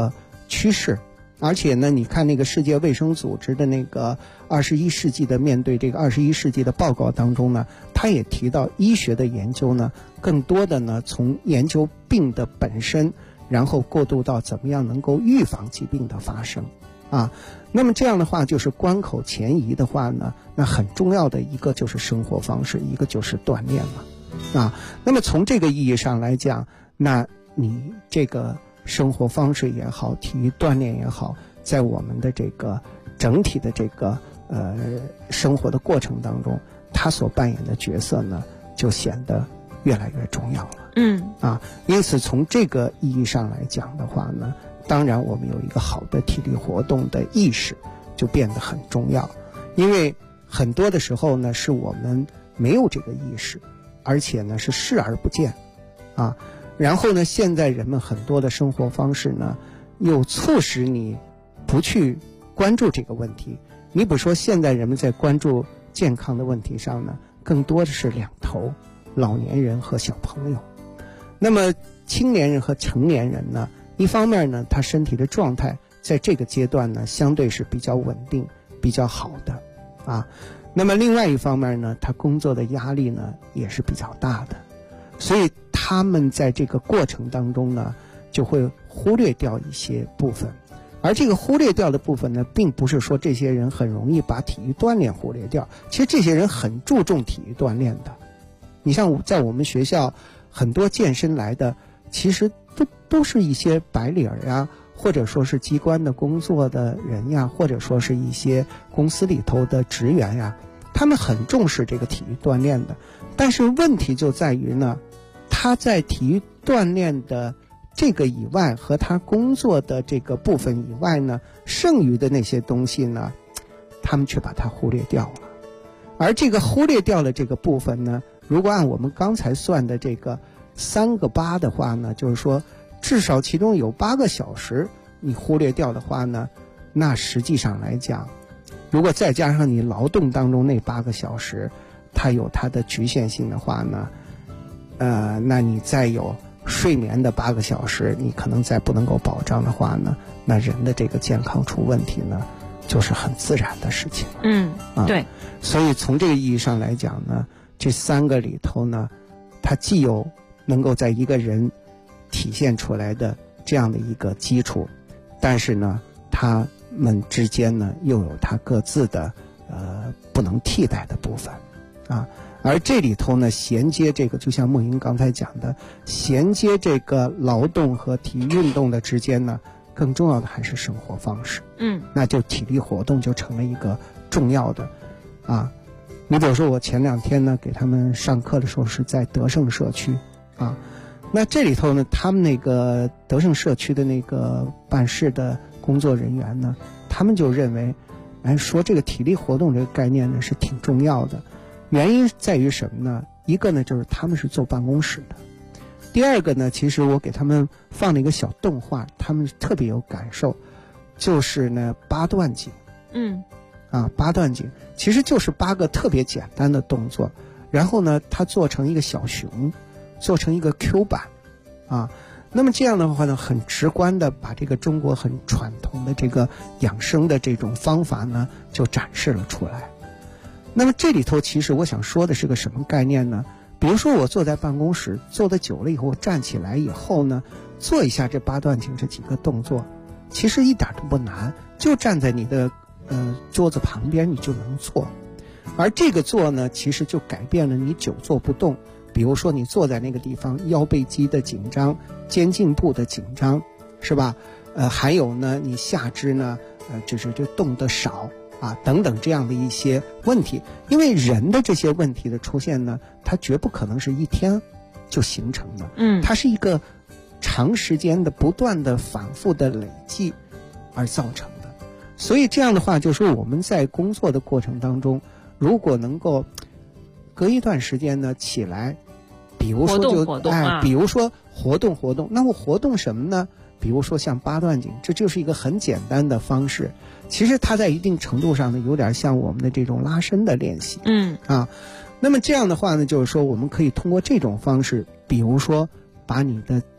趋势。而且呢，你看那个世界卫生组织的那个21世纪的面对这个21世纪的报告当中呢，他也提到医学的研究呢，更多的呢从研究病的本身，然后过渡到怎么样能够预防疾病的发生啊。那么这样的话，就是关口前移的话呢，那很重要的一个就是生活方式，一个就是锻炼了啊。那么从这个意义上来讲，那你这个生活方式也好，体育锻炼也好，在我们的这个整体的这个生活的过程当中，它所扮演的角色呢，就显得越来越重要了。因此从这个意义上来讲的话呢，当然我们有一个好的体力活动的意识就变得很重要，因为很多的时候呢，是我们没有这个意识，而且呢是视而不见啊。然后呢，现在人们很多的生活方式呢，又促使你不去关注这个问题。你比如说，现在人们在关注健康的问题上呢，更多的是两头，老年人和小朋友。那么青年人和成年人呢，一方面呢，他身体的状态在这个阶段呢，相对是比较稳定、比较好的啊。那么另外一方面呢，他工作的压力呢，也是比较大的。所以他们在这个过程当中呢，就会忽略掉一些部分，而这个忽略掉的部分呢，并不是说这些人很容易把体育锻炼忽略掉，其实这些人很注重体育锻炼的。你像在我们学校很多健身来的，其实都是一些白领呀，或者说是机关的工作的人呀，或者说是一些公司里头的职员呀，他们很重视这个体育锻炼的。但是问题就在于呢，他在体育锻炼的这个以外，和他工作的这个部分以外呢，剩余的那些东西呢，他们却把它忽略掉了。而这个忽略掉了这个部分呢，如果按我们刚才算的这个3个8的话呢，就是说至少其中有8个小时你忽略掉的话呢，那实际上来讲，如果再加上你劳动当中那8个小时，它有它的局限性的话呢，那你再有睡眠的8个小时，你可能再不能够保障的话呢，那人的这个健康出问题呢，就是很自然的事情。对。所以从这个意义上来讲呢，这3个里头呢，它既有能够在一个人体现出来的这样的一个基础，但是呢，他们之间呢又有它各自的不能替代的部分啊。而这里头呢，衔接这个就像梦莹刚才讲的，衔接这个劳动和体育运动的之间呢，更重要的还是生活方式。那就体力活动就成了一个重要的啊。你比如说我前2天呢给他们上课的时候是在德胜社区啊，那这里头呢，他们那个德胜社区的那个办事的工作人员呢，他们就认为，说这个体力活动这个概念呢是挺重要的。原因在于什么呢？一个呢就是他们是坐办公室的，第二个呢，其实我给他们放了一个小动画，他们特别有感受，就是呢8段锦。8段锦其实就是8个特别简单的动作，然后呢它做成一个小熊，做成一个 Q 版啊。那么这样的话呢，很直观的把这个中国很传统的这个养生的这种方法呢就展示了出来。那么这里头其实我想说的是个什么概念呢？比如说我坐在办公室坐得久了以后，站起来以后呢，做一下这8段锦这几个动作，其实一点都不难，就站在你的桌子旁边你就能做。而这个做呢，其实就改变了你久坐不动。比如说你坐在那个地方，腰背肌的紧张，肩颈部的紧张，是吧？还有呢，你下肢呢，就动得少啊，等等这样的一些问题。因为人的这些问题的出现呢，它绝不可能是一天就形成的，它是一个长时间的不断的反复的累积而造成的。所以这样的话，就是说我们在工作的过程当中，如果能够隔一段时间呢起来，比如说比如说活动，那么活动什么呢？比如说像8段锦，这就是一个很简单的方式。其实它在一定程度上呢，有点像我们的这种拉伸的练习。那么这样的话呢，就是说我们可以通过这种方式，比如说把你的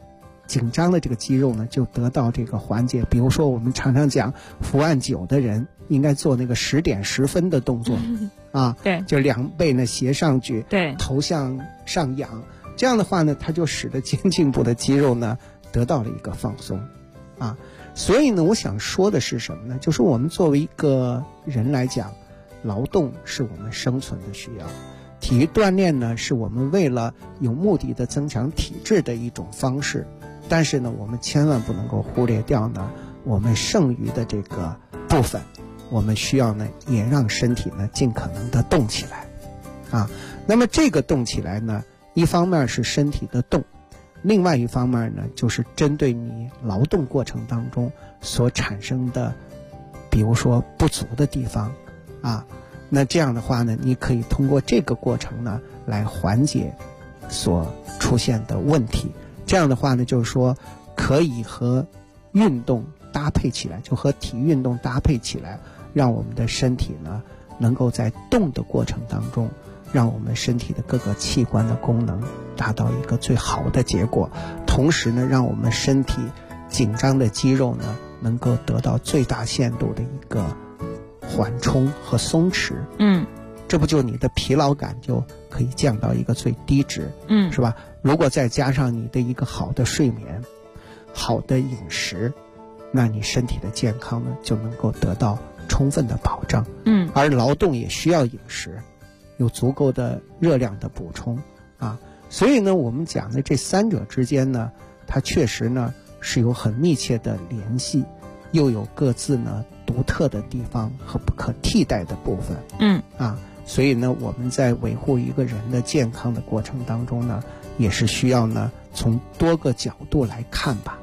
紧张的这个肌肉呢就得到这个缓解。比如说我们常常讲伏案9的人应该做那个10点10分的动作啊， 对， 就两背呢斜上举， 对， 头向上仰，这样的话呢它就使得肩颈部的肌肉呢得到了一个放松啊。所以呢我想说的是什么呢，就是我们作为一个人来讲，劳动是我们生存的需要，体育锻炼呢是我们为了有目的的增强体质的一种方式，但是呢我们千万不能够忽略掉呢我们剩余的这个部分，我们需要呢也让身体呢尽可能的动起来啊。那么这个动起来呢，一方面是身体的动，另外一方面呢就是针对你劳动过程当中所产生的比如说不足的地方啊，那这样的话呢你可以通过这个过程呢来缓解所出现的问题。这样的话呢就是说可以和运动搭配起来，就和体育运动搭配起来，让我们的身体呢能够在动的过程当中，让我们身体的各个器官的功能达到一个最好的结果，同时呢让我们身体紧张的肌肉呢能够得到最大限度的一个缓冲和松弛。这不就你的疲劳感就可以降到一个最低值，是吧？如果再加上你的一个好的睡眠，好的饮食，那你身体的健康呢就能够得到充分的保障。而劳动也需要饮食，有足够的热量的补充啊。所以呢我们讲的这三者之间呢，它确实呢是有很密切的联系，又有各自呢独特的地方和不可替代的部分。所以呢我们在维护一个人的健康的过程当中呢，也是需要呢从多个角度来看吧。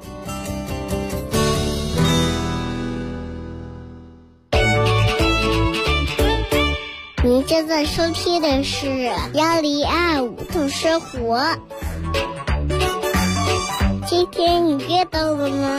您正在收听的是1025动生活。今天你遇到了吗？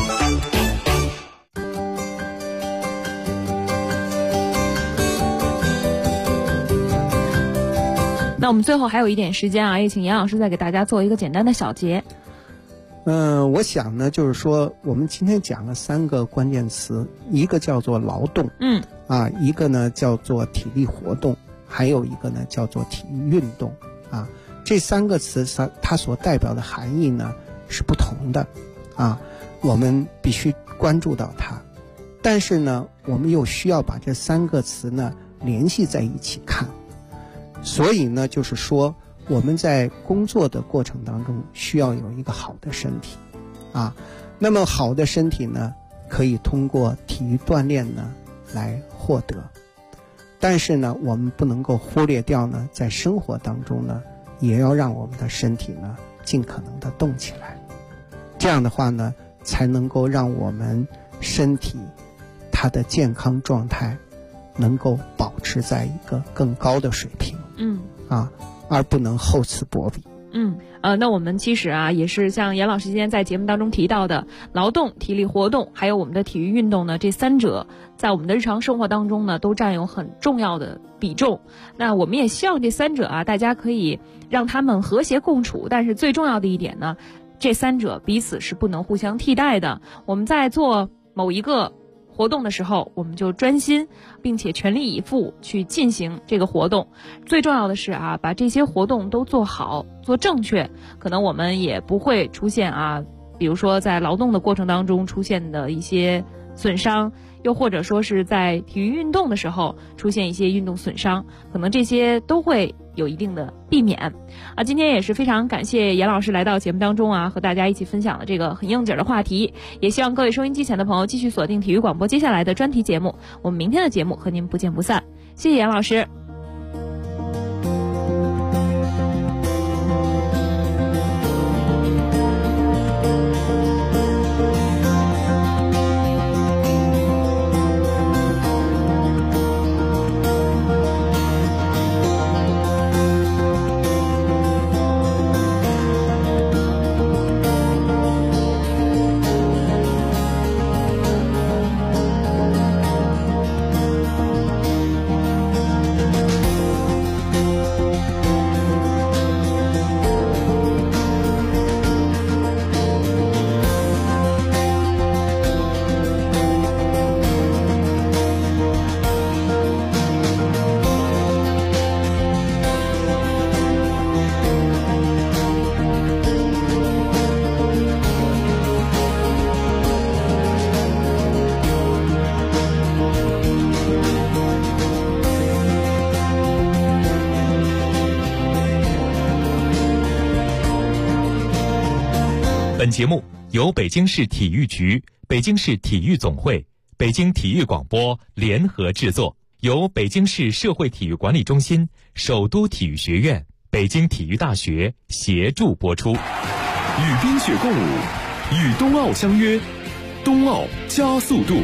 那我们最后还有一点时间啊，也请严老师再给大家做一个简单的小结。 我想呢就是说我们今天讲了3个关键词，一个叫做劳动，一个呢叫做体力活动，还有一个呢叫做体育运动啊。这3个词它所代表的含义呢是不同的啊，我们必须关注到它，但是呢我们又需要把这3个词呢联系在一起看。所以呢就是说我们在工作的过程当中需要有一个好的身体啊。那么好的身体呢可以通过体育锻炼呢来获得，但是呢我们不能够忽略掉呢在生活当中呢也要让我们的身体呢尽可能的动起来，这样的话呢才能够让我们身体它的健康状态能够保持在一个更高的水平，而不能厚此薄彼。 那我们其实啊也是像严老师今天在节目当中提到的，劳动、体力活动还有我们的体育运动呢，这3者在我们的日常生活当中呢都占有很重要的比重。那我们也希望这3者啊大家可以让他们和谐共处，但是最重要的一点呢，这3者彼此是不能互相替代的。我们在做某一个活动的时候，我们就专心并且全力以赴去进行这个活动。最重要的是啊，把这些活动都做好做正确，可能我们也不会出现啊比如说在劳动的过程当中出现的一些损伤，又或者说是在体育运动的时候出现一些运动损伤，可能这些都会有一定的避免啊。今天也是非常感谢严老师来到节目当中啊，和大家一起分享了这个很应景的话题，也希望各位收音机前的朋友继续锁定体育广播接下来的专题节目，我们明天的节目和您不见不散。谢谢严老师。 本节目由北京市体育局、北京市体育总会、北京体育广播联合制作，由北京市社会体育管理中心、首都体育学院、北京体育大学协助播出。 与冰雪共舞，与冬奥相约，冬奥加速度。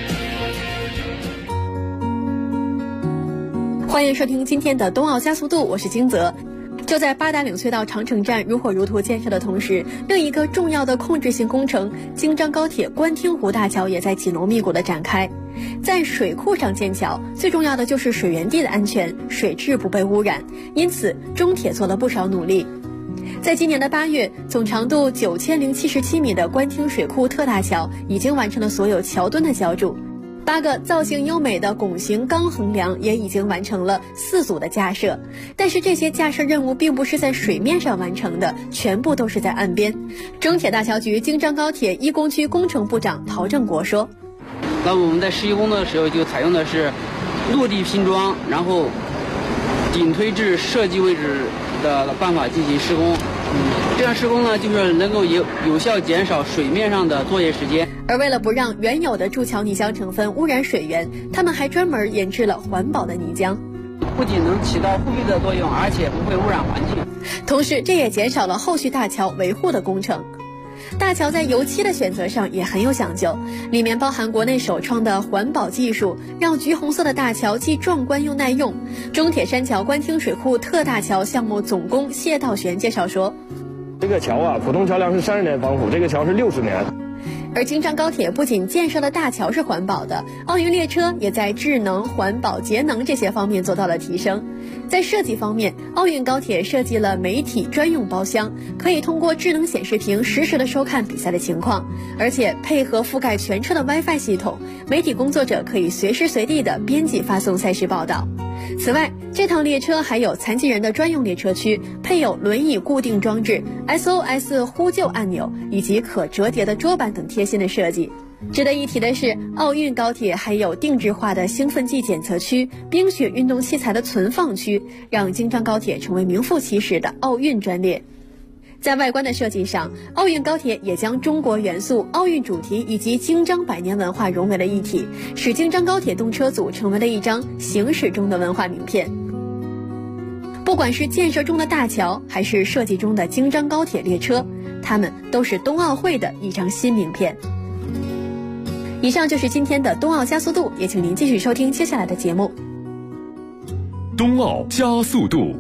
欢迎收听今天的冬奥加速度，我是金泽。就在八达岭隧道长城站如火如荼建设的同时，另一个重要的控制性工程京张高铁官厅湖大桥也在紧锣密鼓地展开。在水库上建桥，最重要的就是水源地的安全，水质不被污染，因此中铁做了不少努力。在今年的8月，总长度9077米的官厅水库特大桥已经完成了所有桥墩的浇筑，8个造型优美的拱形钢横梁也已经完成了4组的架设，但是这些架设任务并不是在水面上完成的，全部都是在岸边。中铁大桥局京张高铁一工区工程部长陶正国说：“ 那我们在实施工作的时候就采用的是落地拼装，然后顶推至设计位置的办法进行施工。这样施工呢，就是能够有效减少水面上的作业时间。 而为了不让原有的筑桥泥浆成分污染水源，他们还专门研制了环保的泥浆， 不仅能起到护壁的作用，而且不会污染环境。 同时，这也减少了后续大桥维护的工程。大桥在油漆的选择上也很有讲究，里面包含国内首创的环保技术，让橘红色的大桥既壮观又耐用。中铁山桥官厅水库特大桥项目总工谢道玄介绍说：“ 这个桥啊，普通桥梁是30年防腐，这个桥是60年。” 而京张高铁不仅建设的大桥是环保的，奥运列车也在智能、环保、节能这些方面做到了提升。在设计方面，奥运高铁设计了媒体专用包厢，可以通过智能显示屏实时的收看比赛的情况，而且配合覆盖全车的 WiFi 系统，媒体工作者可以随时随地的编辑发送赛事报道。此外，这趟列车还有残疾人的专用列车区，配有轮椅固定装置、SOS 呼救按钮以及可折叠的桌板等贴心的设计。值得一提的是，奥运高铁还有定制化的兴奋剂检测区、冰雪运动器材的存放区，让京张高铁成为名副其实的奥运专列。在外观的设计上，奥运高铁也将中国元素、奥运主题以及京张百年文化融为了一体，使京张高铁动车组成为了一张行驶中的文化名片。不管是建设中的大桥，还是设计中的京张高铁列车，它们都是冬奥会的一张新名片。以上就是今天的冬奥加速度，也请您继续收听接下来的节目。 冬奥加速度。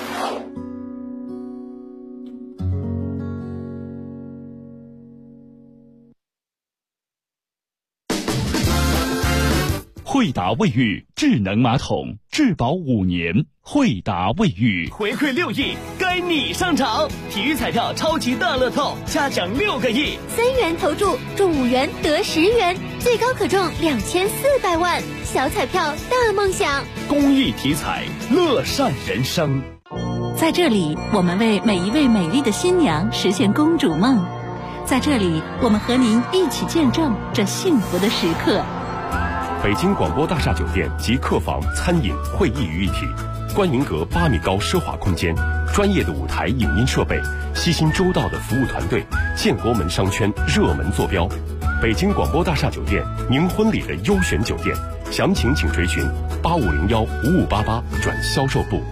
惠达卫浴智能马桶，质保5年。惠达卫浴回馈6亿，该你上场！体育彩票超级大乐透，加奖6个亿 ，3元投注中5元得10元，最高可中2400万。小彩票大梦想， 公益体彩，乐善人生。 在这里，我们为每一位美丽的新娘实现公主梦。在这里，我们和您一起见证这幸福的时刻。 北京广播大厦酒店集客房、餐饮、会议于一体，观云阁8米高奢华空间，专业的舞台影音设备，悉心周到的服务团队，建国门商圈热门坐标。北京广播大厦酒店，您婚礼的优选酒店，详情请垂询85015588转销售部。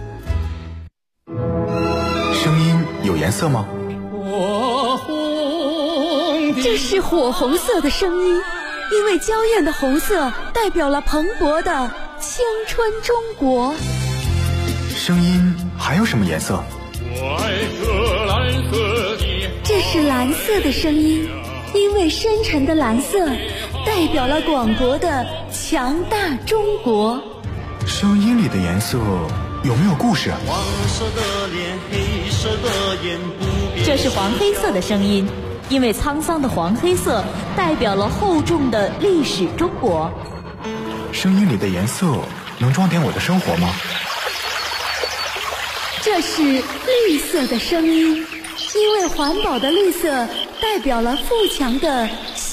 声音有颜色吗？ 这是火红色的声音，因为娇艳的红色代表了蓬勃的青春中国。 声音还有什么颜色？ 这是蓝色的声音，因为深沉的蓝色代表了广博的强大中国。 声音里的颜色有没有故事？ 黄色的脸，黑色的眼，不变。 这是黄黑色的声音，因为沧桑的黄黑色代表了厚重的历史中国。 声音里的颜色能装点我的生活吗？ 这是绿色的声音，因为环保的绿色代表了富强的